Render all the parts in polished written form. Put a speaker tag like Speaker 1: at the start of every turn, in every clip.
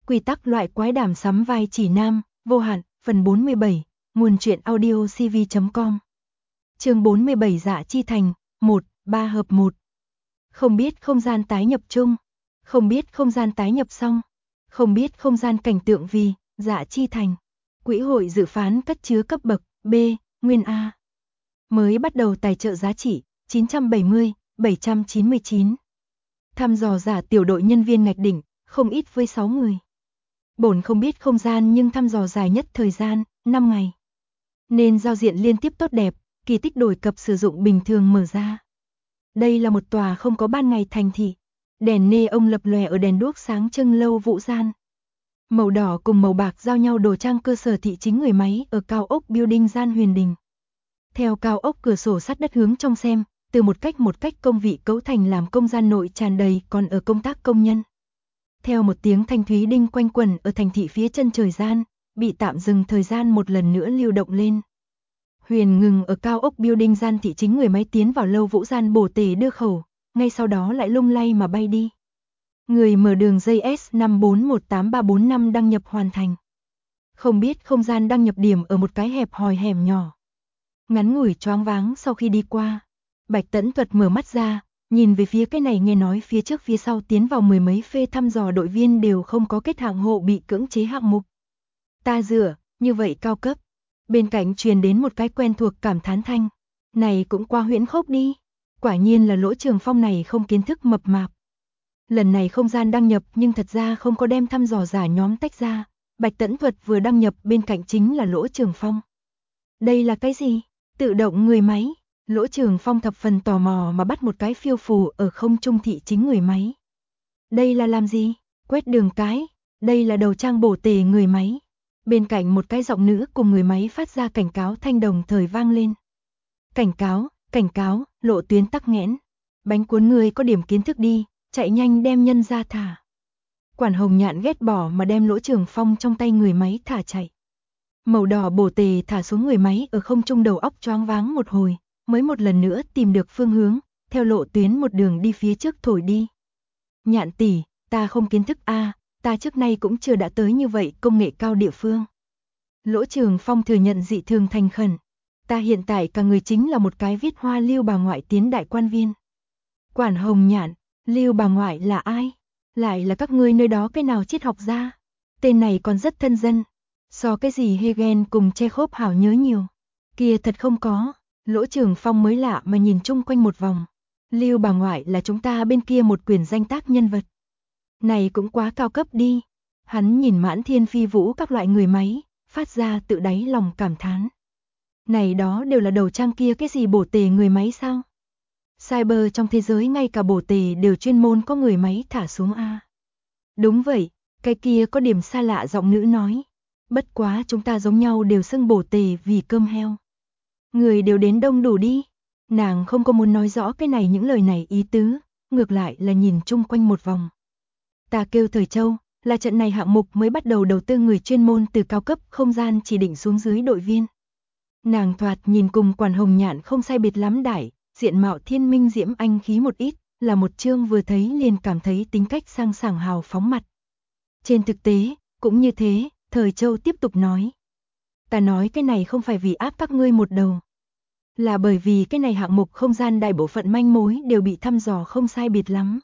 Speaker 1: Quy tắc loại quái đảm sắm vai chỉ nam, vô hạn, phần 47, nguồn truyện audio cv.com. Chương 47 Dạ Chi Thành, 1, 3 hợp 1. Không biết không gian tái nhập chung, không biết không gian tái nhập xong, không biết không gian cảnh tượng vì Dạ Chi Thành. Quỹ hội dự phán cất chứa cấp bậc B, nguyên A. Mới bắt đầu tài trợ giá trị 970, 799. Thăm dò giả tiểu đội nhân viên ngạch đỉnh, không ít với 6 người. Bổn không biết không gian nhưng thăm dò dài nhất thời gian, 5 ngày. Nên giao diện liên tiếp tốt đẹp, kỳ tích đổi cập sử dụng bình thường mở ra. Đây là một tòa không có ban ngày thành thị. Đèn neon lập lòe ở đèn đuốc sáng trưng lâu vũ gian. Màu đỏ cùng màu bạc giao nhau đồ trang cơ sở thị chính người máy ở cao ốc building gian Huyền Đình. Theo cao ốc cửa sổ sát đất hướng trong xem, từ một cách công vị cấu thành làm công gian nội tràn đầy còn ở công tác công nhân. Theo một tiếng thanh thúy đinh quanh quẩn ở thành thị phía chân trời gian, bị tạm dừng thời gian một lần nữa lưu động lên. Huyền ngừng ở cao ốc building gian thị chính người máy tiến vào lâu vũ gian bổ tể đưa khẩu, ngay sau đó lại lung lay mà bay đi. Người mở đường dây S5418345 đăng nhập hoàn thành. Không biết không gian đăng nhập điểm ở một cái hẹp hòi hẻm nhỏ. Ngắn ngủi choáng váng sau khi đi qua, Bạch Tẫn Thuật mở mắt ra, nhìn về phía cái này nghe nói phía trước phía sau tiến vào mười mấy phê thăm dò đội viên đều không có kết hạng hộ bị cưỡng chế hạng mục. Ta dựa, như vậy cao cấp. Bên cạnh truyền đến một cái quen thuộc cảm thán thanh. Này cũng qua huyễn khốc đi. Quả nhiên là Lỗ Trường Phong này không kiến thức mập mạp. Lần này không gian đăng nhập nhưng thật ra không có đem thăm dò giả nhóm tách ra. Bạch Tẫn Thuật vừa đăng nhập bên cạnh chính là Lỗ Trường Phong. Đây là cái gì? Tự động người máy. Lỗ Trường Phong thập phần tò mò mà bắt một cái phiêu phù ở không trung thị chính người máy. Đây là làm gì? Quét đường cái. Đây là đầu trang bổ tề người máy. Bên cạnh một cái giọng nữ cùng người máy phát ra cảnh cáo thanh đồng thời vang lên. Cảnh cáo, lộ tuyến tắc nghẽn. Bánh cuốn người có điểm kiến thức đi, chạy nhanh đem nhân ra thả. Quản Hồng Nhạn ghét bỏ mà đem Lỗ Trường Phong trong tay người máy thả chạy. Màu đỏ bổ tề thả xuống người máy ở không trung đầu óc choáng váng một hồi, mới một lần nữa tìm được phương hướng, theo lộ tuyến một đường đi phía trước thổi đi. Nhạn tỷ, ta không kiến thức a, ta trước nay cũng chưa đã tới như vậy công nghệ cao địa phương. Lỗ Trường Phong thừa nhận dị thường thành khẩn. Ta hiện tại cả người chính là một cái viết hoa Lưu bà ngoại tiến đại quan viên. Quản Hồng Nhạn, Lưu bà ngoại là ai? Lại là các ngươi nơi đó cái nào triết học ra? Tên này còn rất thân dân. So cái gì Hegel cùng Chekhov hảo nhớ nhiều. Kia thật không có. Lỗ Trường Phong mới lạ mà nhìn chung quanh một vòng. Lưu bà ngoại là chúng ta bên kia một quyền danh tác nhân vật. Này cũng quá cao cấp đi. Hắn nhìn mãn thiên phi vũ các loại người máy, phát ra tự đáy lòng cảm thán. Này đó đều là đầu trang kia cái gì bổ tề người máy sao? Cyber trong thế giới ngay cả bổ tề đều chuyên môn có người máy thả xuống A. Đúng vậy, cái kia có điểm xa lạ giọng nữ nói. Bất quá chúng ta giống nhau đều xưng bổ tề vì cơm heo. Người đều đến đông đủ đi. Nàng không có muốn nói rõ cái này những lời này ý tứ, ngược lại là nhìn chung quanh một vòng. Ta kêu Thời Châu, là trận này hạng mục mới bắt đầu đầu tư người chuyên môn từ cao cấp không gian chỉ định xuống dưới đội viên. Nàng thoạt nhìn cùng Quản Hồng Nhạn không sai biệt lắm đại, diện mạo thiên minh diễm anh khí một ít, là một chương vừa thấy liền cảm thấy tính cách sang sảng hào phóng mặt. Trên thực tế, cũng như thế, Thời Châu tiếp tục nói. Ta nói cái này không phải vì áp các ngươi một đầu. Là bởi vì cái này hạng mục không gian đại bộ phận manh mối đều bị thăm dò không sai biệt lắm.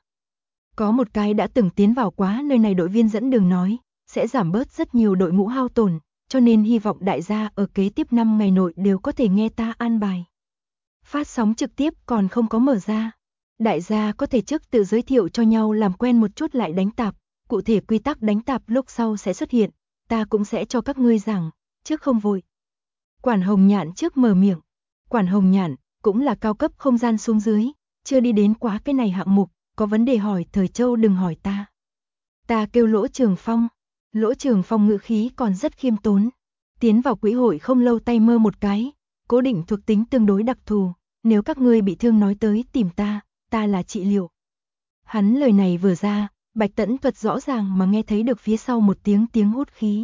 Speaker 1: Có một cái đã từng tiến vào quá nơi này đội viên dẫn đường nói, sẽ giảm bớt rất nhiều đội ngũ hao tổn, cho nên hy vọng đại gia ở kế tiếp 5 ngày nội đều có thể nghe ta an bài. Phát sóng trực tiếp còn không có mở ra. Đại gia có thể trước tự giới thiệu cho nhau làm quen một chút lại đánh tạp, cụ thể quy tắc đánh tạp lúc sau sẽ xuất hiện, ta cũng sẽ cho các ngươi giảng, trước không vội. Quản Hồng Nhạn trước mở miệng. Quản Hồng Nhạn cũng là cao cấp không gian xuống dưới, chưa đi đến quá cái này hạng mục, có vấn đề hỏi Thời Châu đừng hỏi ta. Ta kêu Lỗ Trường Phong. Lỗ Trường Phong ngữ khí còn rất khiêm tốn. Tiến vào quỹ hội không lâu tay mơ một cái, cố định thuộc tính tương đối đặc thù, nếu các ngươi bị thương nói tới tìm ta là trị liệu. Hắn lời này vừa ra, Bạch Tẫn Thuật rõ ràng mà nghe thấy được phía sau một tiếng hút khí.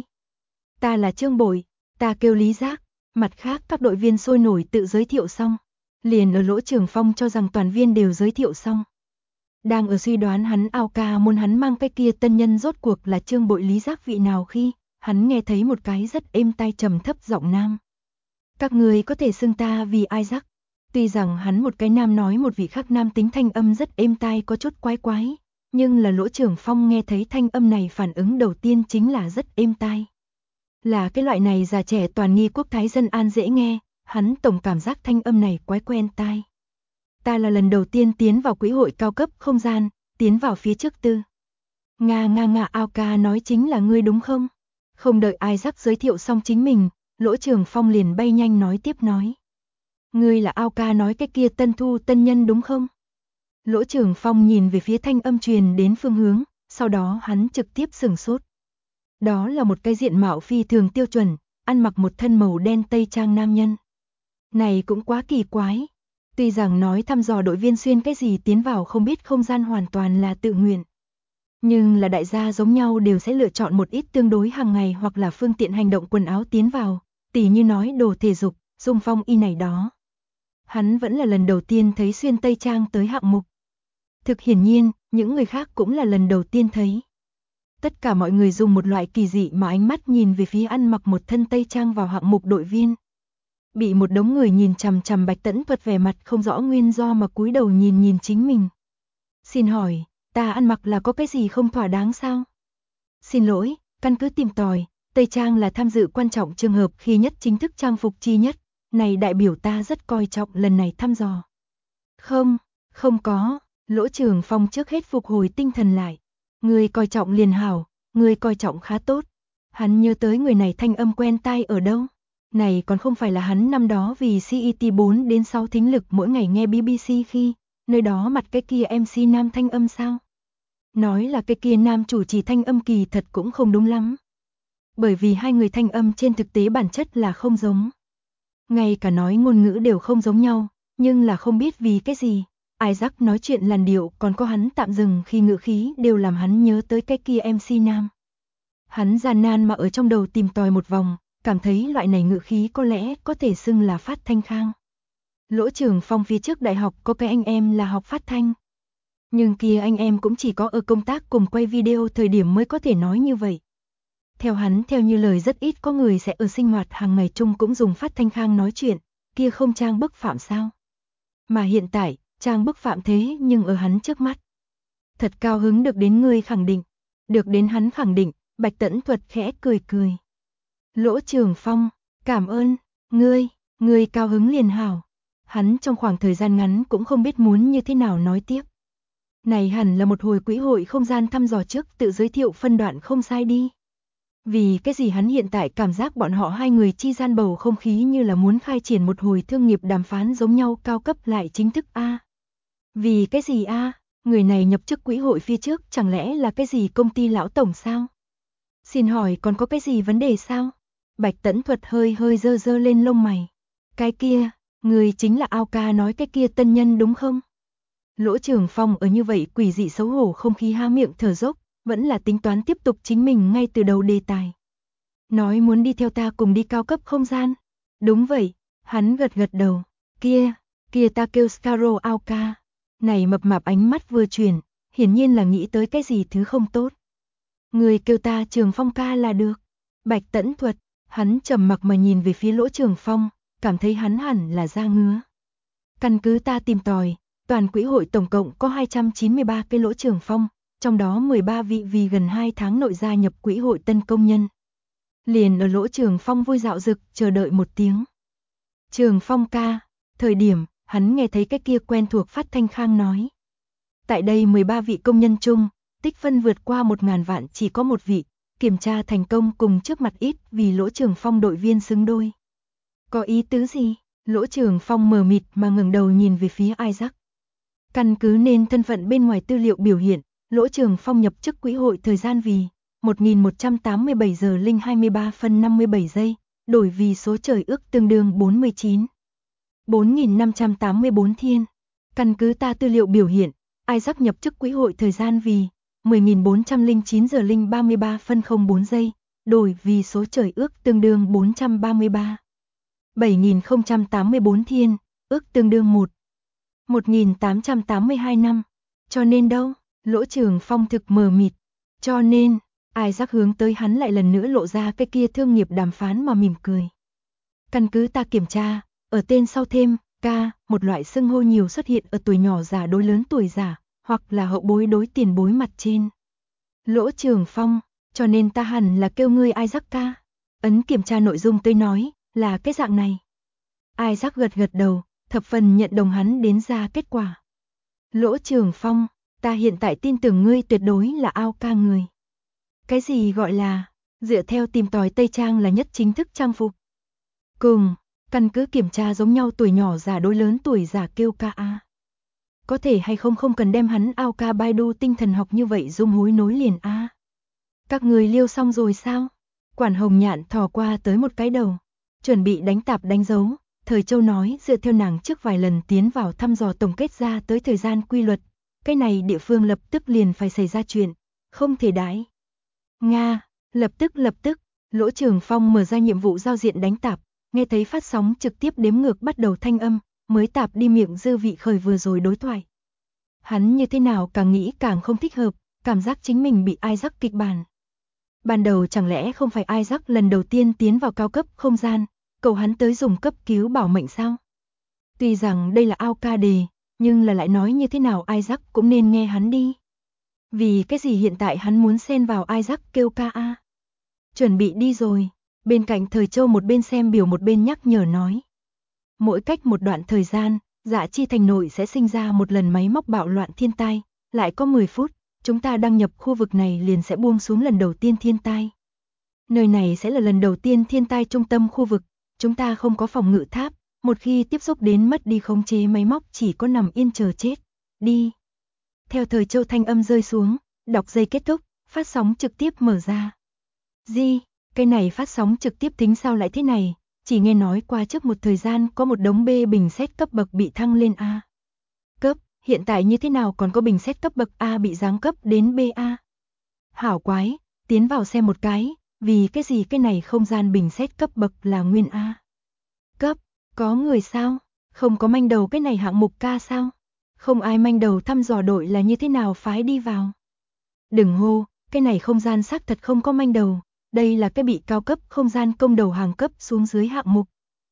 Speaker 1: Ta là Trương Bội, ta kêu Lý Giác, mặt khác các đội viên sôi nổi tự giới thiệu xong. Liền ở Lỗ Trường Phong cho rằng toàn viên đều giới thiệu xong. Đang ở suy đoán hắn ao ca muốn hắn mang cái kia tân nhân rốt cuộc là Trương Bội Lý giác vị nào khi hắn nghe thấy một cái rất êm tai trầm thấp giọng nam. Các người có thể xưng ta vì Isaac. Tuy rằng hắn một cái nam nói một vị khác nam tính thanh âm rất êm tai có chút quái quái, nhưng là Lỗ Trường Phong nghe thấy thanh âm này phản ứng đầu tiên chính là rất êm tai. Là cái loại này già trẻ toàn nghi quốc thái dân an dễ nghe, hắn tổng cảm giác thanh âm này quái quen tai. Ta là lần đầu tiên tiến vào quỹ hội cao cấp không gian, tiến vào phía trước tư. Nga ao ca nói chính là ngươi đúng không? Không đợi Isaac giới thiệu xong chính mình, Lỗ Trường Phong liền bay nhanh nói tiếp nói. Ngươi là ao ca nói cái kia tân thu tân nhân đúng không? Lỗ Trường Phong nhìn về phía thanh âm truyền đến phương hướng, sau đó hắn trực tiếp sửng sốt. Đó là một cái diện mạo phi thường tiêu chuẩn, ăn mặc một thân màu đen tây trang nam nhân. Này cũng quá kỳ quái. Tuy rằng nói thăm dò đội viên xuyên cái gì tiến vào không biết không gian hoàn toàn là tự nguyện. Nhưng là đại gia giống nhau đều sẽ lựa chọn một ít tương đối hàng ngày hoặc là phương tiện hành động quần áo tiến vào, tỉ như nói đồ thể dục, dung phong y này đó. Hắn vẫn là lần đầu tiên thấy xuyên tây trang tới hạng mục. Thực hiển nhiên, những người khác cũng là lần đầu tiên thấy. Tất cả mọi người dùng một loại kỳ dị mà ánh mắt nhìn về phía ăn mặc một thân tây trang vào hạng mục đội viên. Bị một đống người nhìn chằm chằm Bạch Tẫn Thuật vẻ mặt không rõ nguyên do mà cúi đầu nhìn chính mình. Xin hỏi, ta ăn mặc là có cái gì không thỏa đáng sao? Xin lỗi, căn cứ tìm tòi, tây trang là tham dự quan trọng trường hợp khi nhất chính thức trang phục chi nhất, này đại biểu ta rất coi trọng lần này thăm dò. Không có, Lỗ Trường Phong trước hết phục hồi tinh thần lại. Người coi trọng liền hảo, người coi trọng khá tốt. Hắn nhớ tới người này thanh âm quen tai ở đâu. Này còn không phải là hắn năm đó vì CET 4 đến 6 thính lực mỗi ngày nghe BBC khi, nơi đó mặt cái kia MC nam thanh âm sao? Nói là cái kia nam chủ trì thanh âm kỳ thật cũng không đúng lắm. Bởi vì hai người thanh âm trên thực tế bản chất là không giống. Ngay cả nói ngôn ngữ đều không giống nhau, nhưng là không biết vì cái gì. Isaac nói chuyện làn điệu còn có hắn tạm dừng khi ngữ khí đều làm hắn nhớ tới cái kia MC nam. Hắn gian nan mà ở trong đầu tìm tòi một vòng, cảm thấy loại này ngữ khí có lẽ có thể xưng là phát thanh khang. Lỗ Trường Phong phía trước đại học có cái anh em là học phát thanh. Nhưng kia anh em cũng chỉ có ở công tác cùng quay video thời điểm mới có thể nói như vậy. Theo hắn theo như lời rất ít có người sẽ ở sinh hoạt hàng ngày chung cũng dùng phát thanh khang nói chuyện, kia không trang bức phạm sao. Mà hiện tại, trang bức phạm thế nhưng ở hắn trước mắt. Thật cao hứng được đến ngươi khẳng định. Được đến hắn khẳng định, Bạch Tẫn Thuật khẽ cười cười. Lỗ Trường Phong, cảm ơn, ngươi cao hứng liền hảo. Hắn trong khoảng thời gian ngắn cũng không biết muốn như thế nào nói tiếp. Này hẳn là một hồi quỹ hội không gian thăm dò trước tự giới thiệu phân đoạn không sai đi. Vì cái gì hắn hiện tại cảm giác bọn họ hai người chi gian bầu không khí như là muốn khai triển một hồi thương nghiệp đàm phán giống nhau cao cấp lại chính thức a. Vì cái gì a? Người này nhập chức quỹ hội phía trước chẳng lẽ là cái gì công ty lão tổng sao? Xin hỏi còn có cái gì vấn đề sao? Bạch Tẫn Thuật hơi dơ lên lông mày. Cái kia, người chính là ao ca nói cái kia tân nhân đúng không? Lỗ Trường Phong ở như vậy quỷ dị xấu hổ không khí há miệng thở dốc, vẫn là tính toán tiếp tục chính mình ngay từ đầu đề tài. Nói muốn đi theo ta cùng đi cao cấp không gian. Đúng vậy, hắn gật đầu. Kia ta kêu Scarrow ao ca. Này mập mạp ánh mắt vừa chuyển, hiển nhiên là nghĩ tới cái gì thứ không tốt. Người kêu ta Trường Phong ca là được. Bạch Tẫn Thuật, hắn trầm mặc mà nhìn về phía Lỗ Trường Phong, cảm thấy hắn hẳn là da ngứa. Căn cứ ta tìm tòi, toàn quỹ hội tổng cộng có 293 cái Lỗ Trường Phong, trong đó 13 vị vì gần 2 tháng nội gia nhập quỹ hội tân công nhân. Liền ở Lỗ Trường Phong vui dạo dực chờ đợi một tiếng. Trường Phong ca, thời điểm hắn nghe thấy cái kia quen thuộc phát thanh khang nói. Tại đây 13 vị công nhân chung, tích phân vượt qua 1.000 vạn chỉ có một vị, kiểm tra thành công cùng trước mặt ít vì Lỗ Trường Phong đội viên xứng đôi. Có ý tứ gì? Lỗ Trường Phong mờ mịt mà ngẩng đầu nhìn về phía Isaac. Căn cứ nên thân phận bên ngoài tư liệu biểu hiện, Lỗ Trường Phong nhập chức quỹ hội thời gian vì 1187 giờ linh 23 phân 57 giây, đổi vì số trời ước tương đương 49. 4.584 thiên. Căn cứ ta tư liệu biểu hiện, Isaac nhập chức quỹ hội thời gian vì 10.409 giờ linh 33 phân 04 giây, đổi vì số trời ước tương đương 433. 7.084 thiên, ước tương đương 1.882 năm. Cho nên đâu? Lỗ Trường Phong thực mờ mịt. Cho nên, Isaac hướng tới hắn lại lần nữa lộ ra cái kia thương nghiệp đàm phán mà mỉm cười. Căn cứ ta kiểm tra, ở tên sau thêm, ca, một loại xưng hô nhiều xuất hiện ở tuổi nhỏ giả đối lớn tuổi giả, hoặc là hậu bối đối tiền bối mặt trên. Lỗ Trường Phong, cho nên ta hẳn là kêu ngươi Isaac ca. Ấn kiểm tra nội dung tôi nói, là cái dạng này. Isaac gật gật đầu, thập phần nhận đồng hắn đến ra kết quả. Lỗ Trường Phong, ta hiện tại tin tưởng ngươi tuyệt đối là ao ca người. Cái gì gọi là, dựa theo tìm tòi Tây Trang là nhất chính thức trang phục. Cùng, căn cứ kiểm tra giống nhau tuổi nhỏ giả đối lớn tuổi giả kêu ca a. Có thể hay không không cần đem hắn ao ca Baidu tinh thần học như vậy dung hối nối liền a. Các người liêu xong rồi sao? Quản Hồng Nhạn thò qua tới một cái đầu, chuẩn bị đánh tạp đánh dấu. Thời Châu nói dựa theo nàng trước vài lần tiến vào thăm dò tổng kết ra tới thời gian quy luật, cái này địa phương lập tức liền phải xảy ra chuyện, không thể đãi. Nga, lập tức, Lỗ Trường Phong mở ra nhiệm vụ giao diện đánh tạp, nghe thấy phát sóng trực tiếp đếm ngược bắt đầu thanh âm, mới tạp đi miệng dư vị khởi vừa rồi đối thoại. Hắn như thế nào càng nghĩ càng không thích hợp, cảm giác chính mình bị Isaac kịch bản. Ban đầu chẳng lẽ không phải Isaac lần đầu tiên tiến vào cao cấp không gian, cầu hắn tới dùng cấp cứu bảo mệnh sao? Tuy rằng đây là ao ca đề, nhưng là lại nói như thế nào Isaac cũng nên nghe hắn đi. Vì cái gì hiện tại hắn muốn xen vào Isaac kêu ca a? Chuẩn bị đi rồi, bên cạnh Thời Châu một bên xem biểu một bên nhắc nhở nói. Mỗi cách một đoạn thời gian, Dạ Chi Thành nội sẽ sinh ra một lần máy móc bạo loạn thiên tai, lại có 10 phút, chúng ta đăng nhập khu vực này liền sẽ buông xuống lần đầu tiên thiên tai. Nơi này sẽ là lần đầu tiên thiên tai trung tâm khu vực, chúng ta không có phòng ngự tháp, một khi tiếp xúc đến mất đi khống chế máy móc chỉ có nằm yên chờ chết. Đi. Theo Thời Châu thanh âm rơi xuống, đọc dây kết thúc, phát sóng trực tiếp mở ra. Gì, cái này phát sóng trực tiếp tính sao lại thế này, chỉ nghe nói qua trước một thời gian có một đống B bình xét cấp bậc bị thăng lên A. Cấp, hiện tại như thế nào còn có bình xét cấp bậc A bị giáng cấp đến BA. Hảo quái, tiến vào xem một cái, vì cái gì cái này không gian bình xét cấp bậc là nguyên A. Cấp, có người sao? Không có manh đầu cái này hạng mục ca sao? Không ai manh đầu thăm dò đội là như thế nào phái đi vào? Đừng hô, cái này không gian xác thật không có manh đầu, đây là cái bị cao cấp không gian công đầu hàng cấp xuống dưới hạng mục.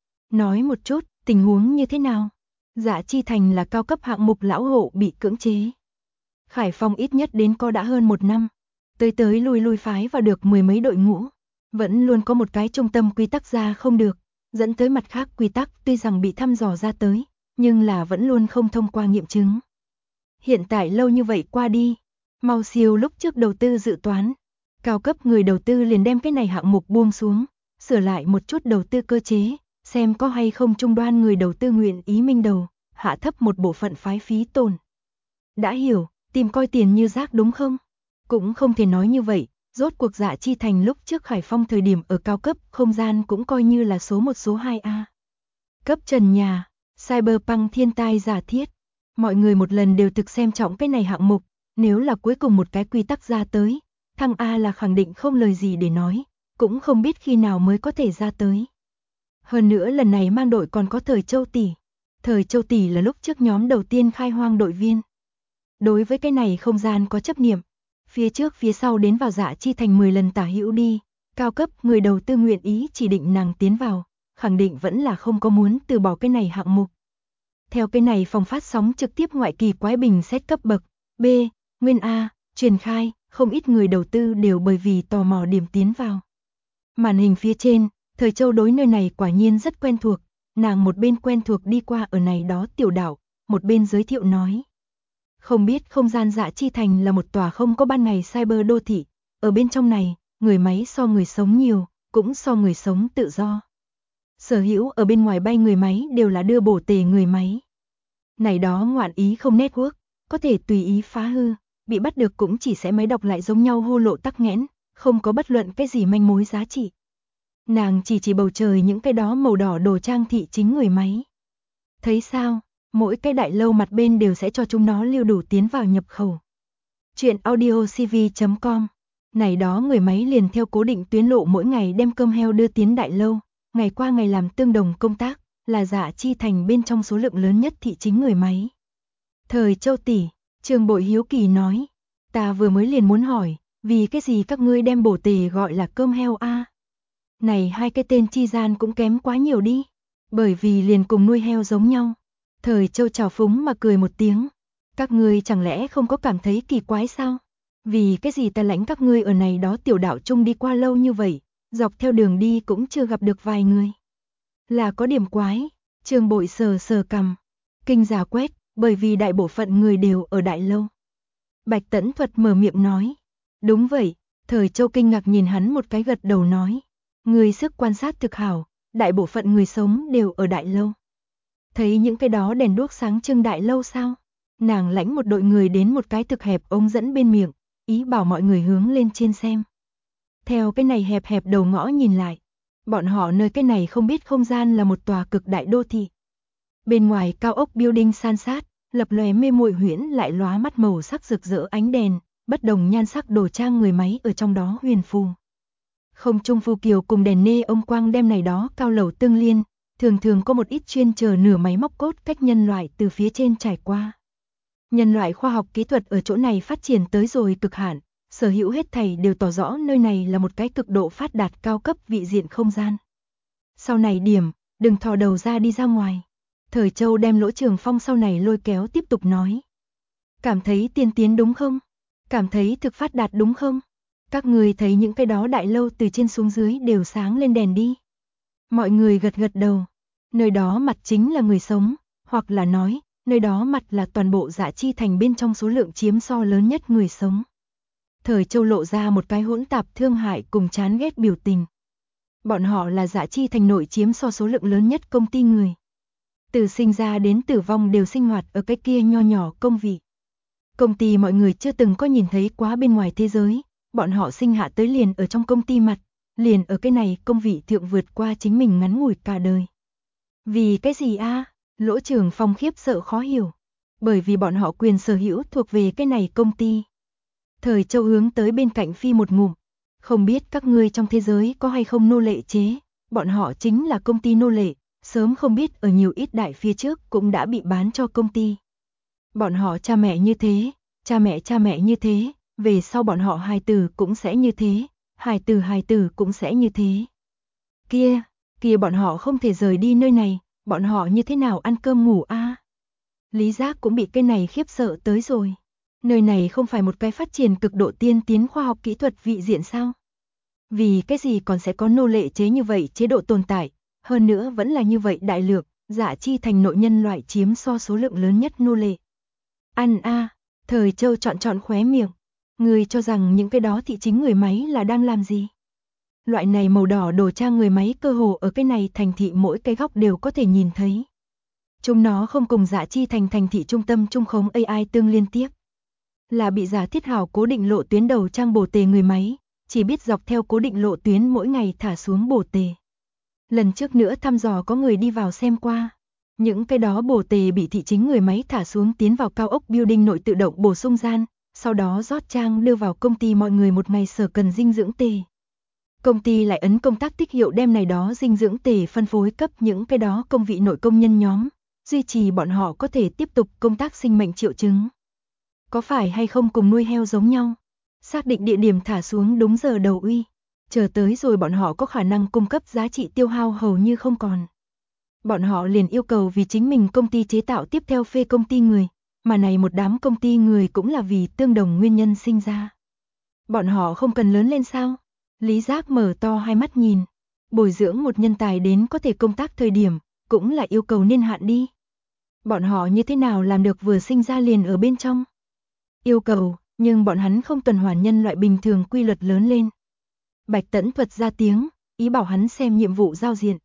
Speaker 1: Nói một chút, tình huống như thế nào? Dạ Chi Thành là cao cấp hạng mục lão hộ bị cưỡng chế. Khải Phong ít nhất đến co đã hơn 1 năm, tới lui phái vào được 10 mấy đội ngũ, vẫn luôn có một cái trung tâm quy tắc ra không được, dẫn tới mặt khác quy tắc tuy rằng bị thăm dò ra tới, nhưng là vẫn luôn không thông qua nghiệm chứng. Hiện tại lâu như vậy qua đi, mau siêu lúc trước đầu tư dự toán, cao cấp người đầu tư liền đem cái này hạng mục buông xuống, sửa lại một chút đầu tư cơ chế, xem có hay không trung đoan người đầu tư nguyện ý minh đầu, hạ thấp một bộ phận phái phí tồn. Đã hiểu, tìm coi tiền như rác đúng không? Cũng không thể nói như vậy, rốt cuộc Dạ Chi Thành lúc trước Khải Phong thời điểm ở cao cấp không gian cũng coi như là số 1 số 2A. Cấp trần nhà, Cyberpunk thiên tai giả thiết, mọi người một lần đều thực xem trọng cái này hạng mục, nếu là cuối cùng một cái quy tắc ra tới, thằng A là khẳng định không lời gì để nói, cũng không biết khi nào mới có thể ra tới. Hơn nữa lần này mang đội còn có Thời Châu tỷ. Thời Châu tỷ là lúc trước nhóm đầu tiên khai hoang đội viên. Đối với cái này không gian có chấp niệm, phía trước phía sau đến vào Dạ Chi Thành 10 lần tả hữu đi, cao cấp người đầu tư nguyện ý chỉ định nàng tiến vào, khẳng định vẫn là không có muốn từ bỏ cái này hạng mục. Theo cái này phòng phát sóng trực tiếp ngoại kỳ quái bình xét cấp bậc B, Nguyên A, truyền khai, không ít người đầu tư đều bởi vì tò mò điểm tiến vào. Màn hình phía trên, Thời Châu đối nơi này quả nhiên rất quen thuộc, nàng một bên quen thuộc đi qua ở này đó tiểu đảo, một bên giới thiệu nói. Không biết không gian Dạ Chi Thành là một tòa không có ban ngày cyber đô thị, ở bên trong này, người máy so người sống nhiều, cũng so người sống tự do. Sở hữu ở bên ngoài bay người máy đều là đưa bổ tề người máy. Này đó ngoạn ý không network, có thể tùy ý phá hư, bị bắt được cũng chỉ sẽ máy đọc lại giống nhau hô lộ tắc nghẽn, không có bất luận cái gì manh mối giá trị. Nàng chỉ bầu trời những cái đó màu đỏ đồ trang thị chính người máy. Thấy sao, mỗi cái đại lâu mặt bên đều sẽ cho chúng nó lưu đủ tiến vào nhập khẩu. Chuyện audiocv.com. Này đó người máy liền theo cố định tuyến lộ mỗi ngày đem cơm heo đưa tiến đại lâu, ngày qua ngày làm tương đồng công tác, là Dạ Chi Thành bên trong số lượng lớn nhất thị chính người máy. Thời Châu tỷ, Trương Bội hiếu kỳ nói, ta vừa mới liền muốn hỏi, vì cái gì các ngươi đem bổ tề gọi là cơm heo a? Này hai cái tên chi gian cũng kém quá nhiều đi, bởi vì liền cùng nuôi heo giống nhau. Thời Châu trào phúng mà cười một tiếng, các ngươi chẳng lẽ không có cảm thấy kỳ quái sao? Vì cái gì ta lãnh các ngươi ở này đó tiểu đảo chung đi qua lâu như vậy, dọc theo đường đi cũng chưa gặp được vài người. Là có điểm quái, Trương Bội sờ sờ cằm, kinh giả quét, bởi vì đại bộ phận người đều ở đại lâu. Bạch Tẫn Thuật mở miệng nói, đúng vậy, Thời Châu kinh ngạc nhìn hắn một cái gật đầu nói, người sức quan sát thực hảo, đại bộ phận người sống đều ở đại lâu. Thấy những cái đó đèn đuốc sáng trưng đại lâu sao? Nàng lãnh một đội người đến một cái thực hẹp ống dẫn bên miệng, ý bảo mọi người hướng lên trên xem. Theo cái này hẹp hẹp đầu ngõ nhìn lại, bọn họ nơi cái này không biết không gian là một tòa cực đại đô thị. Bên ngoài cao ốc building san sát, lập lòe mê muội huyễn lại lóa mắt màu sắc rực rỡ ánh đèn, bất đồng nhan sắc đồ trang người máy ở trong đó huyền phù. Không trung phù kiều cùng đèn nê ông quang đem này đó cao lầu tương liên, thường thường có một ít chuyên chờ nửa máy móc cốt cách nhân loại từ phía trên trải qua. Nhân loại khoa học kỹ thuật ở chỗ này phát triển tới rồi cực hạn, sở hữu hết thảy đều tỏ rõ nơi này là một cái cực độ phát đạt cao cấp vị diện không gian. Sau này điểm, đừng thò đầu ra đi ra ngoài. Thời Châu đem Lỗ Trường Phong sau này lôi kéo tiếp tục nói. Cảm thấy tiên tiến đúng không? Cảm thấy thực phát đạt đúng không? Các người thấy những cái đó đại lâu từ trên xuống dưới đều sáng lên đèn đi. Mọi người gật gật đầu. Nơi đó mặt chính là người sống, hoặc là nói, nơi đó mặt là toàn bộ Dạ Chi Thành bên trong số lượng chiếm so lớn nhất người sống. Thời Châu lộ ra một cái hỗn tạp thương hại cùng chán ghét biểu tình. Bọn họ là Dạ Chi Thành nội chiếm so số lượng lớn nhất công ty người. Từ sinh ra đến tử vong đều sinh hoạt ở cái kia nho nhỏ công vị. Công ty mọi người chưa từng có nhìn thấy quá bên ngoài thế giới, bọn họ sinh hạ tới liền ở trong công ty mặt, liền ở cái này công vị thượng vượt qua chính mình ngắn ngủi cả đời. Vì cái gì a? Lỗ Trường Phong khiếp sợ khó hiểu. Bởi vì bọn họ quyền sở hữu thuộc về cái này công ty. Thời Châu hướng tới bên cạnh phi một ngụm. Không biết các ngươi trong thế giới có hay không nô lệ chế, bọn họ chính là công ty nô lệ, sớm không biết ở nhiều ít đại phía trước cũng đã bị bán cho công ty. Bọn họ cha mẹ như thế, cha mẹ như thế, về sau bọn họ hài tử cũng sẽ như thế, hài tử cũng sẽ như thế. Kia bọn họ không thể rời đi nơi này, bọn họ như thế nào ăn cơm ngủ a? Lý Giác cũng bị cái này khiếp sợ tới rồi. Nơi này không phải một cái phát triển cực độ tiên tiến khoa học kỹ thuật vị diện sao? Vì cái gì còn sẽ có nô lệ chế như vậy chế độ tồn tại, hơn nữa vẫn là như vậy đại lược, Dạ Chi Thành nội nhân loại chiếm so số lượng lớn nhất nô lệ. Ăn a, Thời Châu chọn khóe miệng. Người cho rằng những cái đó thị chính người máy là đang làm gì? Loại này màu đỏ đồ trang người máy cơ hồ ở cái này thành thị mỗi cái góc đều có thể nhìn thấy. Chúng nó không cùng Dạ Chi Thành thành thị trung tâm trung khống AI tương liên tiếp. Là bị giả thiết hảo cố định lộ tuyến đầu trang bổ tề người máy, chỉ biết dọc theo cố định lộ tuyến mỗi ngày thả xuống bổ tề. Lần trước nữa thăm dò có người đi vào xem qua. Những cái đó bổ tề bị thị chính người máy thả xuống tiến vào cao ốc building nội tự động bổ sung gian, sau đó rót trang đưa vào công ty mọi người một ngày sở cần dinh dưỡng tề. Công ty lại ấn công tác tích hiệu đem này đó dinh dưỡng tề phân phối cấp những cái đó công vị nội công nhân nhóm, duy trì bọn họ có thể tiếp tục công tác sinh mệnh triệu chứng. Có phải hay không cùng nuôi heo giống nhau? Xác định địa điểm thả xuống đúng giờ đầu uy. Chờ tới rồi bọn họ có khả năng cung cấp giá trị tiêu hao hầu như không còn. Bọn họ liền yêu cầu vì chính mình công ty chế tạo tiếp theo phê công ty người, mà này một đám công ty người cũng là vì tương đồng nguyên nhân sinh ra. Bọn họ không cần lớn lên sao? Lý Giác mở to hai mắt nhìn. Bồi dưỡng một nhân tài đến có thể công tác thời điểm, cũng là yêu cầu niên hạn đi. Bọn họ như thế nào làm được vừa sinh ra liền ở bên trong? Yêu cầu, nhưng bọn hắn không tuần hoàn nhân loại bình thường quy luật lớn lên. Bạch Tẫn Thuật ra tiếng, ý bảo hắn xem nhiệm vụ giao diện.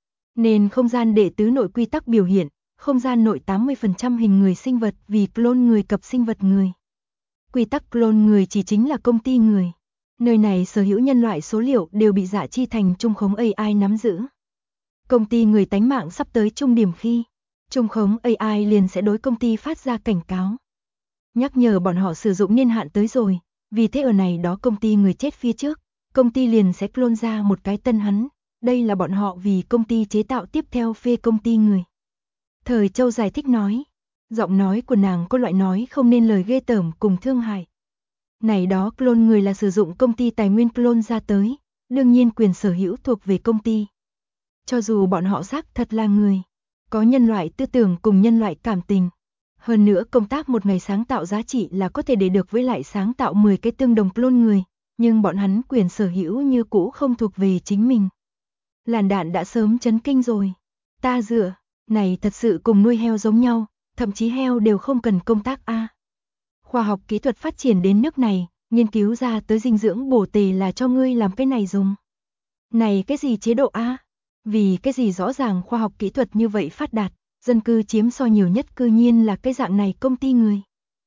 Speaker 1: Nên không gian đệ tứ nội quy tắc biểu hiện, không gian nội 80% hình người sinh vật vì clone người cập sinh vật người. Quy tắc clone người chỉ chính là công ty người. Nơi này sở hữu nhân loại số liệu đều bị Dạ Chi Thành trung khống AI nắm giữ. Công ty người tánh mạng sắp tới trung điểm khi, trung khống AI liền sẽ đối công ty phát ra cảnh cáo. Nhắc nhở bọn họ sử dụng niên hạn tới rồi, vì thế ở này đó công ty người chết phía trước, công ty liền sẽ clone ra một cái tân hắn, đây là bọn họ vì công ty chế tạo tiếp theo phê công ty người. Thời Châu giải thích nói, Giọng nói của nàng có loại nói không nên lời ghê tởm cùng thương hại. Này đó clone người là sử dụng công ty tài nguyên clone ra tới, đương nhiên quyền sở hữu thuộc về công ty. Cho dù bọn họ xác thật là người, có nhân loại tư tưởng cùng nhân loại cảm tình. Hơn nữa công tác một ngày sáng tạo giá trị là có thể để được với lại sáng tạo 10 cái tương đồng clone người, nhưng bọn hắn quyền sở hữu như cũ không thuộc về chính mình. Làn Đạn đã sớm chấn kinh rồi. Ta dựa, này thật sự cùng nuôi heo giống nhau, thậm chí heo đều không cần công tác a. Khoa học kỹ thuật phát triển đến nước này, nghiên cứu ra tới dinh dưỡng bổ tề là cho ngươi làm cái này dùng. Này cái gì chế độ a? Vì cái gì rõ ràng khoa học kỹ thuật như vậy phát đạt, dân cư chiếm so nhiều nhất cư nhiên là cái dạng này công ty người.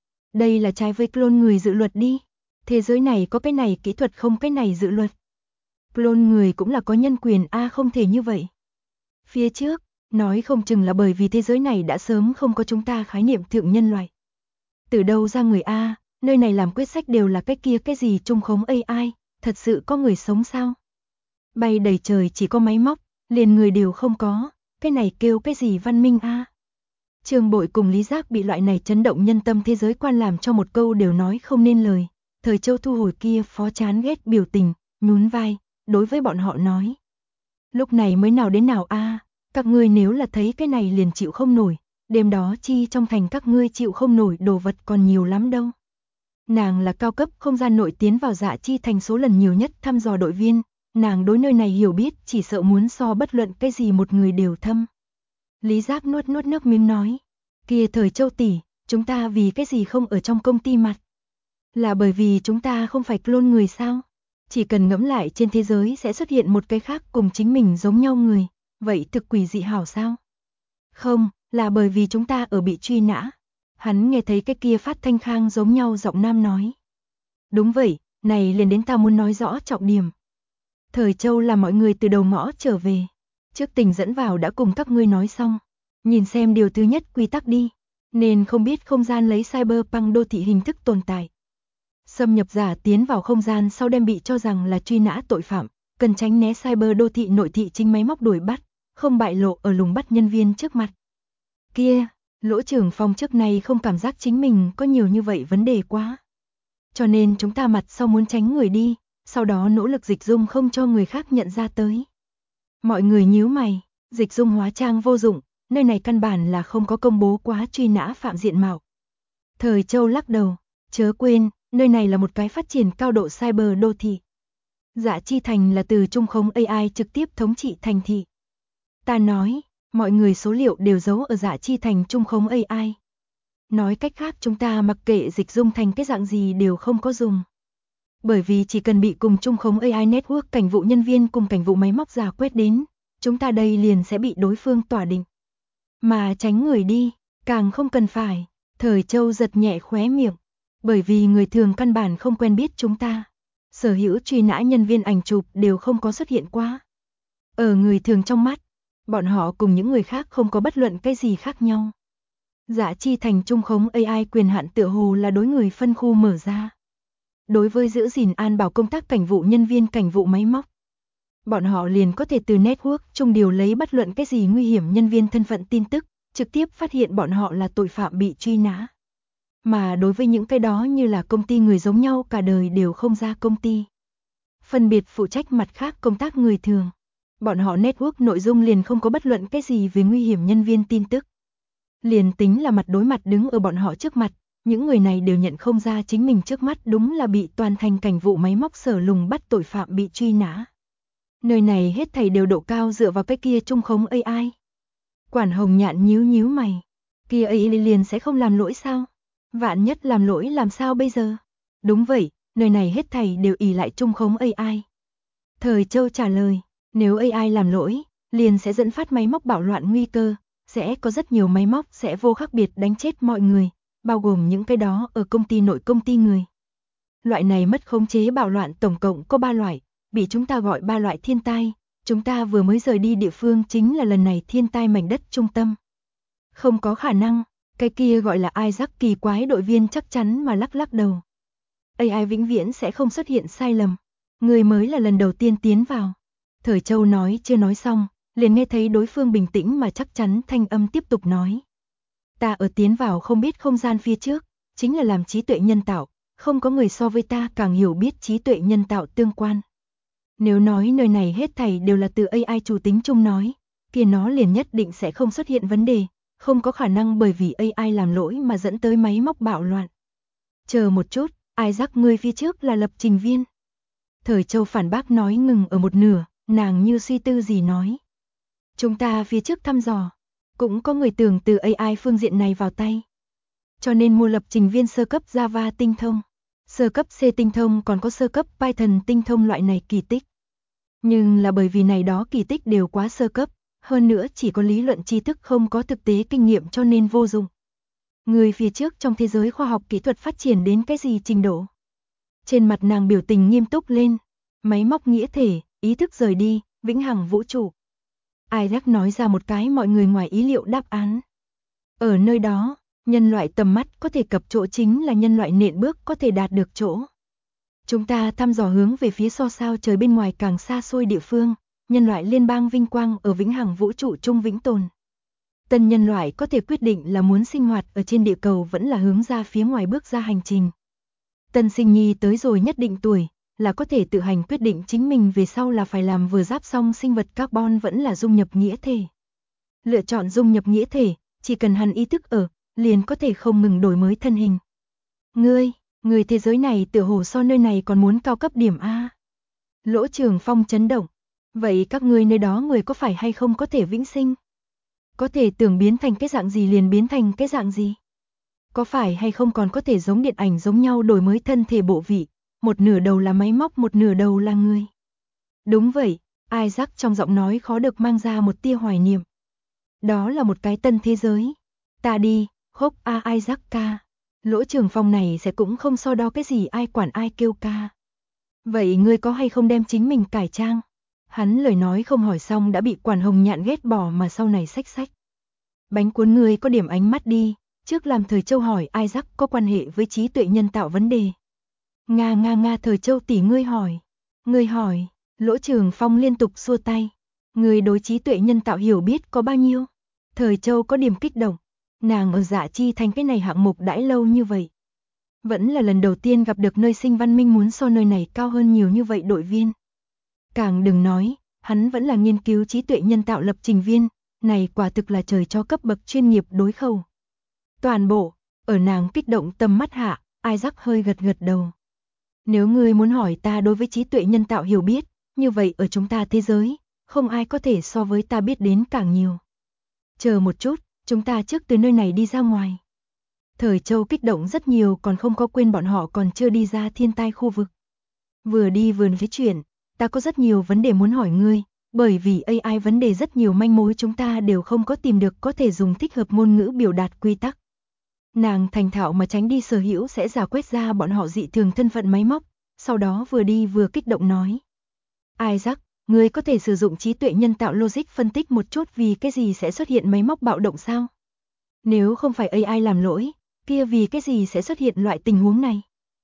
Speaker 1: Đây là trái với clone người dự luật đi. Thế giới này có cái này kỹ thuật không cái này dự luật. Clone người cũng là có nhân quyền a, không thể như vậy. Phía trước, nói không chừng là bởi vì thế giới này đã sớm không có chúng ta khái niệm thượng nhân loại. Từ đâu ra người a, nơi này làm quyết sách đều là cái kia cái gì trung khống AI, thật sự có người sống sao? Bay đầy trời chỉ có máy móc, liền người đều không có, cái này kêu cái gì văn minh a? Trương Bội cùng Lý Giác bị loại này chấn động nhân tâm thế giới quan làm cho một câu đều nói không nên lời. Thời Châu thu hồi kia phó chán ghét biểu tình, nhún vai, đối với bọn họ nói. Lúc này mới nào đến nào a, các ngươi nếu là thấy cái này liền chịu không nổi, đêm đó chi trong thành các ngươi chịu không nổi đồ vật còn nhiều lắm đâu. Nàng là cao cấp không gian nội tiến vào Dạ Chi thành số lần nhiều nhất thăm dò đội viên, nàng đối nơi này hiểu biết chỉ sợ muốn so bất luận cái gì một người đều thâm. Lý Giác nuốt nuốt nước miếng nói, kia Thời Châu tỷ, chúng ta vì cái gì không ở trong công ty mặt? Là bởi vì chúng ta không phải clone người sao? Chỉ cần ngẫm lại trên thế giới sẽ xuất hiện một cái khác cùng chính mình giống nhau người, vậy thực quỷ dị hảo sao? Không, là bởi vì chúng ta ở bị truy nã. Hắn nghe thấy cái kia phát thanh khang giống nhau giọng nam nói. Đúng vậy, này liền đến ta muốn nói rõ trọng điểm. Thời Châu là mọi người từ đầu ngõ trở về. Trước tình dẫn vào đã cùng các ngươi nói xong. Nhìn xem điều thứ nhất quy tắc đi. Nên không biết không gian lấy cyberpunk đô thị hình thức tồn tại. Xâm nhập giả tiến vào không gian sau đem bị cho rằng là truy nã tội phạm. Cần tránh né cyber đô thị nội thị chính máy móc đuổi bắt. Không bại lộ ở lùng bắt nhân viên trước mặt. Kia, Lỗ trưởng phòng trước này không cảm giác chính mình có nhiều như vậy vấn đề quá. Cho nên chúng ta mặt sau muốn tránh người đi, sau đó nỗ lực dịch dung không cho người khác nhận ra tới. Mọi người nhíu mày, dịch dung hóa trang vô dụng, nơi này căn bản là không có công bố quá truy nã phạm diện mạo. Thời Châu lắc đầu, chớ quên, nơi này là một cái phát triển cao độ cyber đô thị. Dạ Chi thành là từ trung khống AI trực tiếp thống trị thành thị. Ta nói, mọi người số liệu đều giấu ở Dạ Chi thành trung khống AI. Nói cách khác chúng ta mặc kệ dịch dung thành cái dạng gì đều không có dùng. Bởi vì chỉ cần bị cùng trung khống AI network cảnh vụ nhân viên cùng cảnh vụ máy móc giả quét đến, chúng ta đây liền sẽ bị đối phương tỏa định. Mà tránh người đi, càng không cần phải. Thời Châu giật nhẹ khóe miệng, bởi vì người thường căn bản không quen biết chúng ta. Sở hữu truy nã nhân viên ảnh chụp đều không có xuất hiện qua. Ở người thường trong mắt, bọn họ cùng những người khác không có bất luận cái gì khác nhau. Dạ Chi thành trung khống AI quyền hạn tựa hồ là đối người phân khu mở ra. Đối với giữ gìn an bảo công tác cảnh vụ nhân viên cảnh vụ máy móc, bọn họ liền có thể từ network chung điều lấy bất luận cái gì nguy hiểm nhân viên thân phận tin tức, trực tiếp phát hiện bọn họ là tội phạm bị truy nã. Mà đối với những cái đó như là công ty người giống nhau cả đời đều không ra công ty. Phân biệt phụ trách mặt khác công tác người thường. Bọn họ network nội dung liền không có bất luận cái gì về nguy hiểm nhân viên tin tức. Liền tính là mặt đối mặt đứng ở bọn họ trước mặt, những người này đều nhận không ra chính mình trước mắt đúng là bị toàn thành cảnh vụ máy móc sở lùng bắt tội phạm bị truy nã. Nơi này hết thảy đều độ cao dựa vào cái kia trung khống AI. Quản Hồng Nhạn nhíu nhíu mày. Kia AI liền sẽ không làm lỗi sao? Vạn nhất làm lỗi làm sao bây giờ? Đúng vậy, nơi này hết thảy đều ỷ lại trung khống AI. Thời Châu trả lời, nếu AI làm lỗi, liền sẽ dẫn phát máy móc bạo loạn nguy cơ, sẽ có rất nhiều máy móc sẽ vô khác biệt đánh chết mọi người, bao gồm những cái đó ở công ty nội công ty người. Loại này mất khống chế bạo loạn tổng cộng có 3 loại, bị chúng ta gọi 3 loại thiên tai, chúng ta vừa mới rời đi địa phương chính là lần này thiên tai mảnh đất trung tâm. Không có khả năng, cái kia gọi là Isaac kỳ quái đội viên chắc chắn mà lắc lắc đầu. AI vĩnh viễn sẽ không xuất hiện sai lầm, người mới là lần đầu tiên tiến vào. Thời Châu nói chưa nói xong, liền nghe thấy đối phương bình tĩnh mà chắc chắn thanh âm tiếp tục nói. Ta ở tiến vào không biết không gian phía trước, chính là làm trí tuệ nhân tạo, không có người so với ta càng hiểu biết trí tuệ nhân tạo tương quan. Nếu nói nơi này hết thảy đều là từ AI chủ tính chung nói, kia nó liền nhất định sẽ không xuất hiện vấn đề, không có khả năng bởi vì AI làm lỗi mà dẫn tới máy móc bạo loạn. Chờ một chút, Isaac ngươi phía trước là lập trình viên. Thời Châu phản bác nói ngừng ở một nửa, nàng như suy tư gì nói. Chúng ta phía trước thăm dò, cũng có người tưởng từ AI phương diện này vào tay. Cho nên mua lập trình viên sơ cấp Java tinh thông, sơ cấp C tinh thông còn có sơ cấp Python tinh thông loại này kỳ tích. Nhưng là bởi vì này đó kỳ tích đều quá sơ cấp, hơn nữa chỉ có lý luận tri thức không có thực tế kinh nghiệm cho nên vô dụng. Người phía trước trong thế giới khoa học kỹ thuật phát triển đến cái gì trình độ? Trên mặt nàng biểu tình nghiêm túc lên, máy móc nghĩa thể, ý thức rời đi, vĩnh hằng vũ trụ. Isaac nói ra một cái mọi người ngoài ý liệu đáp án. Ở nơi đó, nhân loại tầm mắt có thể cập chỗ chính là nhân loại nện bước có thể đạt được chỗ. Chúng ta thăm dò hướng về phía so sao trời bên ngoài càng xa xôi địa phương, nhân loại liên bang vinh quang ở vĩnh hằng vũ trụ trung vĩnh tồn. Tân nhân loại có thể quyết định là muốn sinh hoạt ở trên địa cầu vẫn là hướng ra phía ngoài bước ra hành trình. Tân sinh nhi tới rồi nhất định tuổi, là có thể tự hành quyết định chính mình về sau là phải làm vừa giáp xong sinh vật carbon vẫn là dung nhập nghĩa thể. Lựa chọn dung nhập nghĩa thể, chỉ cần hắn ý thức ở, liền có thể không ngừng đổi mới thân hình. Người thế giới này tựa hồ so nơi này còn muốn cao cấp điểm A. Lỗ Trường Phong chấn động. Vậy các ngươi nơi đó người có phải hay không có thể vĩnh sinh? Có thể tưởng biến thành cái dạng gì liền biến thành cái dạng gì? Có phải hay không còn có thể giống điện ảnh giống nhau đổi mới thân thể bộ vị, một nửa đầu là máy móc một nửa đầu là người? Đúng vậy, Isaac trong giọng nói khó được mang ra một tia hoài niệm. Đó là một cái tân thế giới. Ta đi, khóc a Isaac ca. Lỗ Trường Phong này sẽ cũng không so đo cái gì ai quản ai kêu ca. Vậy ngươi có hay không đem chính mình cải trang? Hắn lời nói không hỏi xong đã bị Quản Hồng Nhạn ghét bỏ mà sau này xách. Bánh cuốn ngươi có điểm ánh mắt đi, trước làm Thời Châu hỏi Isaac có quan hệ với trí tuệ nhân tạo vấn đề. Nga Thời Châu tỷ ngươi hỏi, Lỗ Trường Phong liên tục xua tay. Ngươi đối trí tuệ nhân tạo hiểu biết có bao nhiêu? Thời Châu có điểm kích động, nàng ở Dạ Chi Thành cái này hạng mục đãi lâu như vậy. Vẫn là lần đầu tiên gặp được nơi sinh văn minh muốn so nơi này cao hơn nhiều như vậy đội viên. Càng đừng nói, hắn vẫn là nghiên cứu trí tuệ nhân tạo lập trình viên, này quả thực là trời cho cấp bậc chuyên nghiệp đối khẩu. Toàn bộ, ở nàng kích động tầm mắt hạ, Isaac hơi gật đầu. Nếu ngươi muốn hỏi ta đối với trí tuệ nhân tạo hiểu biết, như vậy ở chúng ta thế giới, không ai có thể so với ta biết đến càng nhiều. Chờ một chút, chúng ta trước từ nơi này đi ra ngoài. Thời Châu kích động rất nhiều còn không có quên bọn họ còn chưa đi ra thiên tai khu vực. Vừa đi vừa nói chuyện, ta có rất nhiều vấn đề muốn hỏi ngươi, bởi vì AI vấn đề rất nhiều manh mối chúng ta đều không có tìm được có thể dùng thích hợp ngôn ngữ biểu đạt quy tắc. Nàng thành thạo mà tránh đi sở hữu sẽ giả quét ra bọn họ dị thường thân phận máy móc, sau đó vừa đi vừa kích động nói. Isaac, ngươi có thể sử dụng trí tuệ nhân tạo logic phân tích một chút vì cái gì sẽ xuất hiện máy móc bạo động sao? Nếu không phải AI làm lỗi, kia vì cái gì sẽ xuất hiện loại tình huống này?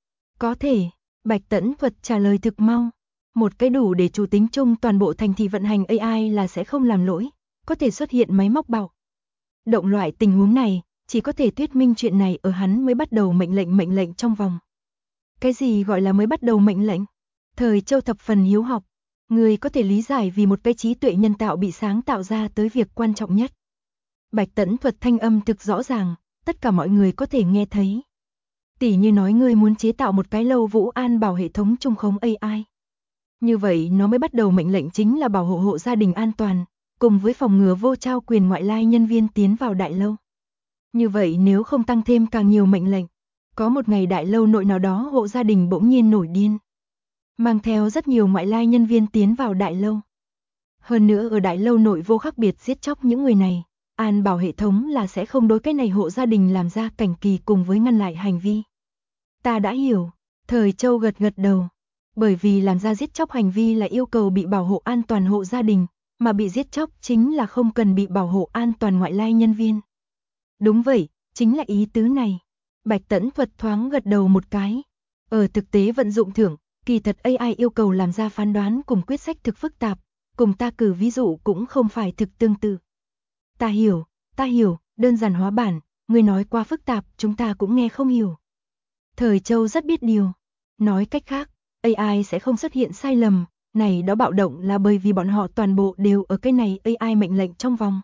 Speaker 1: Có thể, Bạch Tẫn Thuật trả lời thực mau. Một cái đủ để chủ tính chung toàn bộ thành thị vận hành AI là sẽ không làm lỗi, có thể xuất hiện máy móc bạo động loại tình huống này, chỉ có thể thuyết minh chuyện này ở hắn mới bắt đầu mệnh lệnh trong vòng. Cái gì gọi là mới bắt đầu mệnh lệnh? Thời Châu thập phần hiếu học, người có thể lý giải vì một cái trí tuệ nhân tạo bị sáng tạo ra tới việc quan trọng nhất. Bạch Tẫn Thuật thanh âm thực rõ ràng, tất cả mọi người có thể nghe thấy. Tỷ như nói ngươi muốn chế tạo một cái Lâu Vũ An bảo hệ thống trung khống AI. Như vậy nó mới bắt đầu mệnh lệnh chính là bảo hộ hộ gia đình an toàn, cùng với phòng ngừa vô trao quyền ngoại lai nhân viên tiến vào đại lâu. Như vậy nếu không tăng thêm càng nhiều mệnh lệnh, có một ngày đại lâu nội nào đó hộ gia đình bỗng nhiên nổi điên, mang theo rất nhiều ngoại lai nhân viên tiến vào đại lâu. Hơn nữa ở đại lâu nội vô khác biệt giết chóc những người này, an bảo hệ thống là sẽ không đối cái này hộ gia đình làm ra cảnh kỳ cùng với ngăn lại hành vi. Ta đã hiểu, Thời Châu gật đầu. Bởi vì làm ra giết chóc hành vi là yêu cầu bị bảo hộ an toàn hộ gia đình, mà bị giết chóc chính là không cần bị bảo hộ an toàn ngoại lai nhân viên. Đúng vậy, chính là ý tứ này. Bạch Tẫn Thuật thoáng gật đầu một cái. Ở thực tế vận dụng thưởng, kỳ thật AI yêu cầu làm ra phán đoán cùng quyết sách thực phức tạp, cùng ta cử ví dụ cũng không phải thực tương tự. Ta hiểu, đơn giản hóa bản, ngươi nói quá phức tạp, chúng ta cũng nghe không hiểu. Thời Châu rất biết điều. Nói cách khác, AI sẽ không xuất hiện sai lầm, này đó bạo động là bởi vì bọn họ toàn bộ đều ở cái này AI mệnh lệnh trong vòng.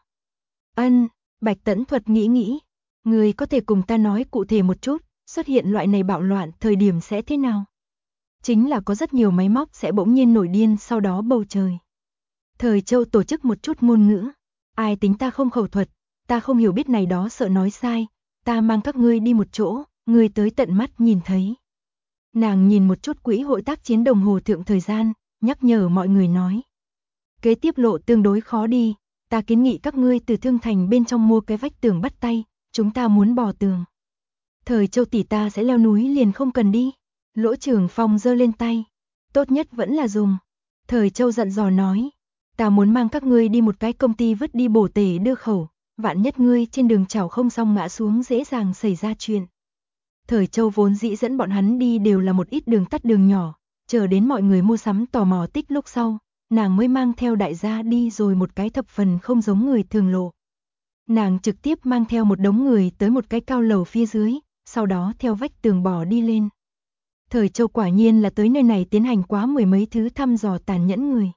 Speaker 1: Bạch Tẫn Thuật nghĩ, ngươi có thể cùng ta nói cụ thể một chút, xuất hiện loại này bạo loạn thời điểm sẽ thế nào? Chính là có rất nhiều máy móc sẽ bỗng nhiên nổi điên sau đó bầu trời. Thời Châu tổ chức một chút ngôn ngữ, ai tính ta không khẩu thuật, ta không hiểu biết này đó sợ nói sai, ta mang các ngươi đi một chỗ, ngươi tới tận mắt nhìn thấy. Nàng nhìn một chút quỹ hội tác chiến đồng hồ thượng thời gian, nhắc nhở mọi người nói. Kế tiếp lộ tương đối khó đi, ta kiến nghị các ngươi từ Thương Thành bên trong mua cái vách tường bắt tay, chúng ta muốn bò tường. Thời Châu tỷ ta sẽ leo núi liền không cần đi. Lỗ Trường Phong giơ lên tay. Tốt nhất vẫn là dùng. Thời Châu dặn dò nói. Ta muốn mang các ngươi đi một cái công ty vứt đi bổ tể đưa khẩu. Vạn nhất ngươi trên đường chảo không xong ngã xuống dễ dàng xảy ra chuyện. Thời Châu vốn dĩ dẫn bọn hắn đi đều là một ít đường tắt đường nhỏ. Chờ đến mọi người mua sắm tò mò tích lúc sau. Nàng mới mang theo đại gia đi rồi một cái thập phần không giống người thường lộ. Nàng trực tiếp mang theo một đống người tới một cái cao lầu phía dưới. Sau đó theo vách tường bò đi lên. Thời Châu quả nhiên là tới nơi này tiến hành quá mười mấy thứ thăm dò tàn nhẫn người.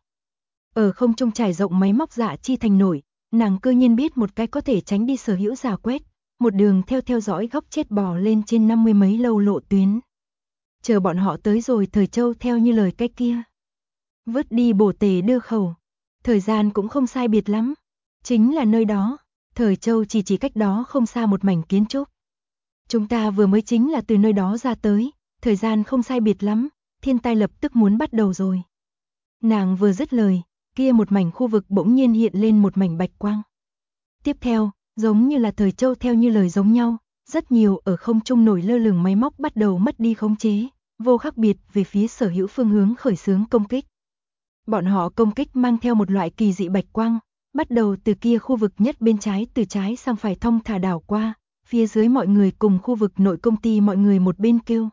Speaker 1: Ở không trung trải rộng máy móc dạ chi thành nổi, nàng cơ nhiên biết một cái có thể tránh đi sở hữu giả quét, một đường theo dõi góc chết bò lên trên 50 mấy lâu lộ tuyến. Chờ bọn họ tới rồi Thời Châu theo như lời cái kia. Vứt đi bổ tể đưa khẩu. Thời gian cũng không sai biệt lắm. Chính là nơi đó. Thời Châu chỉ cách đó không xa một mảnh kiến trúc. Chúng ta vừa mới chính là từ nơi đó ra tới. Thời gian không sai biệt lắm, thiên tai lập tức muốn bắt đầu rồi. Nàng vừa dứt lời, kia một mảnh khu vực bỗng nhiên hiện lên một mảnh bạch quang. Tiếp theo, giống như là Thời Châu theo như lời giống nhau, rất nhiều ở không trung nổi lơ lửng máy móc bắt đầu mất đi khống chế, vô khác biệt về phía sở hữu phương hướng khởi xướng công kích. Bọn họ công kích mang theo một loại kỳ dị bạch quang, bắt đầu từ kia khu vực nhất bên trái từ trái sang phải thong thả đảo qua, phía dưới mọi người cùng khu vực nội công ty mọi người một bên kêu.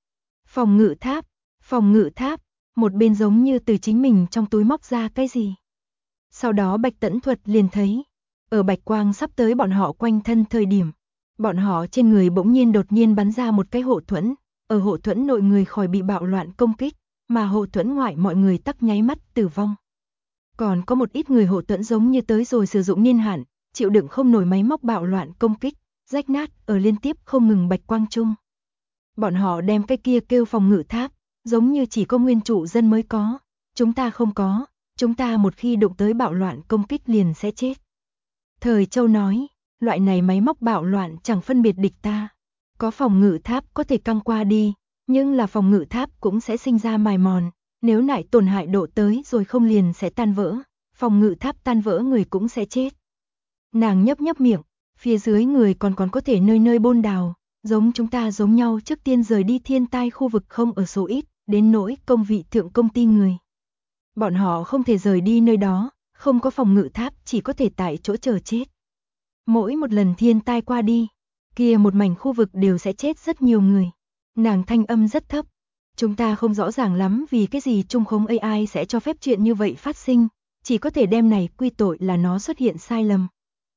Speaker 1: Phòng ngự tháp, một bên giống như từ chính mình trong túi móc ra cái gì. Sau đó Bạch Tẫn Thuật liền thấy, ở bạch quang sắp tới bọn họ quanh thân thời điểm, bọn họ trên người bỗng nhiên đột nhiên bắn ra một cái hộ thuẫn, ở hộ thuẫn nội người khỏi bị bạo loạn công kích, mà hộ thuẫn ngoại mọi người tắc nháy mắt tử vong. Còn có một ít người hộ thuẫn giống như tới rồi sử dụng niên hạn, chịu đựng không nổi máy móc bạo loạn công kích, rách nát ở liên tiếp không ngừng bạch quang chung. Bọn họ đem cái kia kêu phòng ngự tháp, giống như chỉ có nguyên chủ dân mới có, chúng ta không có, chúng ta một khi đụng tới bạo loạn công kích liền sẽ chết. Thời Châu nói, loại này máy móc bạo loạn chẳng phân biệt địch ta, có phòng ngự tháp có thể căng qua đi, nhưng là phòng ngự tháp cũng sẽ sinh ra mài mòn, nếu nại tổn hại độ tới rồi không liền sẽ tan vỡ, phòng ngự tháp tan vỡ người cũng sẽ chết. Nàng nhấp miệng, phía dưới người còn có thể nơi nơi bôn đào. Giống chúng ta giống nhau trước tiên rời đi thiên tai khu vực không ở số ít, đến nỗi công vị thượng công ty người. Bọn họ không thể rời đi nơi đó, không có phòng ngự tháp chỉ có thể tại chỗ chờ chết. Mỗi một lần thiên tai qua đi, kia một mảnh khu vực đều sẽ chết rất nhiều người. Nàng thanh âm rất thấp. Chúng ta không rõ ràng lắm vì cái gì trung khống AI sẽ cho phép chuyện như vậy phát sinh, chỉ có thể đem này quy tội là nó xuất hiện sai lầm.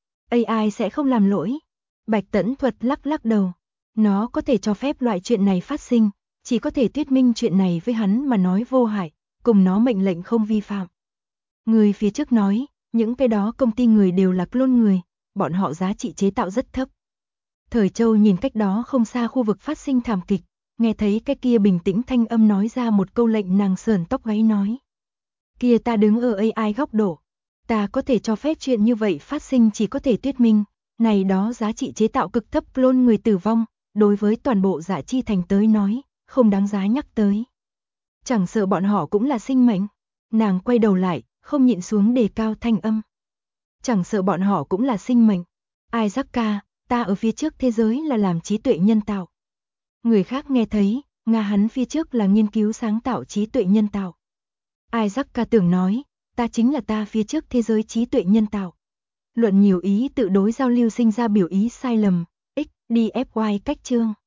Speaker 1: AI sẽ không làm lỗi. Bạch Tẫn Thuật lắc đầu. Nó có thể cho phép loại chuyện này phát sinh, chỉ có thể thuyết minh chuyện này với hắn mà nói vô hại, cùng nó mệnh lệnh không vi phạm. Người phía trước nói, những cái đó công ty người đều là clone người, bọn họ giá trị chế tạo rất thấp. Thời Châu nhìn cách đó không xa khu vực phát sinh thảm kịch, nghe thấy cái kia bình tĩnh thanh âm nói ra một câu lệnh nàng sờn tóc gáy nói. Kia ta đứng ở AI góc độ, ta có thể cho phép chuyện như vậy phát sinh chỉ có thể thuyết minh, này đó giá trị chế tạo cực thấp clone người tử vong. Đối với toàn bộ Dạ Chi Thành tới nói, không đáng giá nhắc tới. Chẳng sợ bọn họ cũng là sinh mệnh. Nàng quay đầu lại, không nhịn xuống đề cao thanh âm. Chẳng sợ bọn họ cũng là sinh mệnh. Isaac ca, ta ở phía trước thế giới là làm trí tuệ nhân tạo. Người khác nghe thấy, Nga hắn phía trước là nghiên cứu sáng tạo trí tuệ nhân tạo. Isaac ca tưởng nói, ta chính là ta phía trước thế giới trí tuệ nhân tạo. Luận nhiều ý tự đối giao lưu sinh ra biểu ý sai lầm. DFY cách chương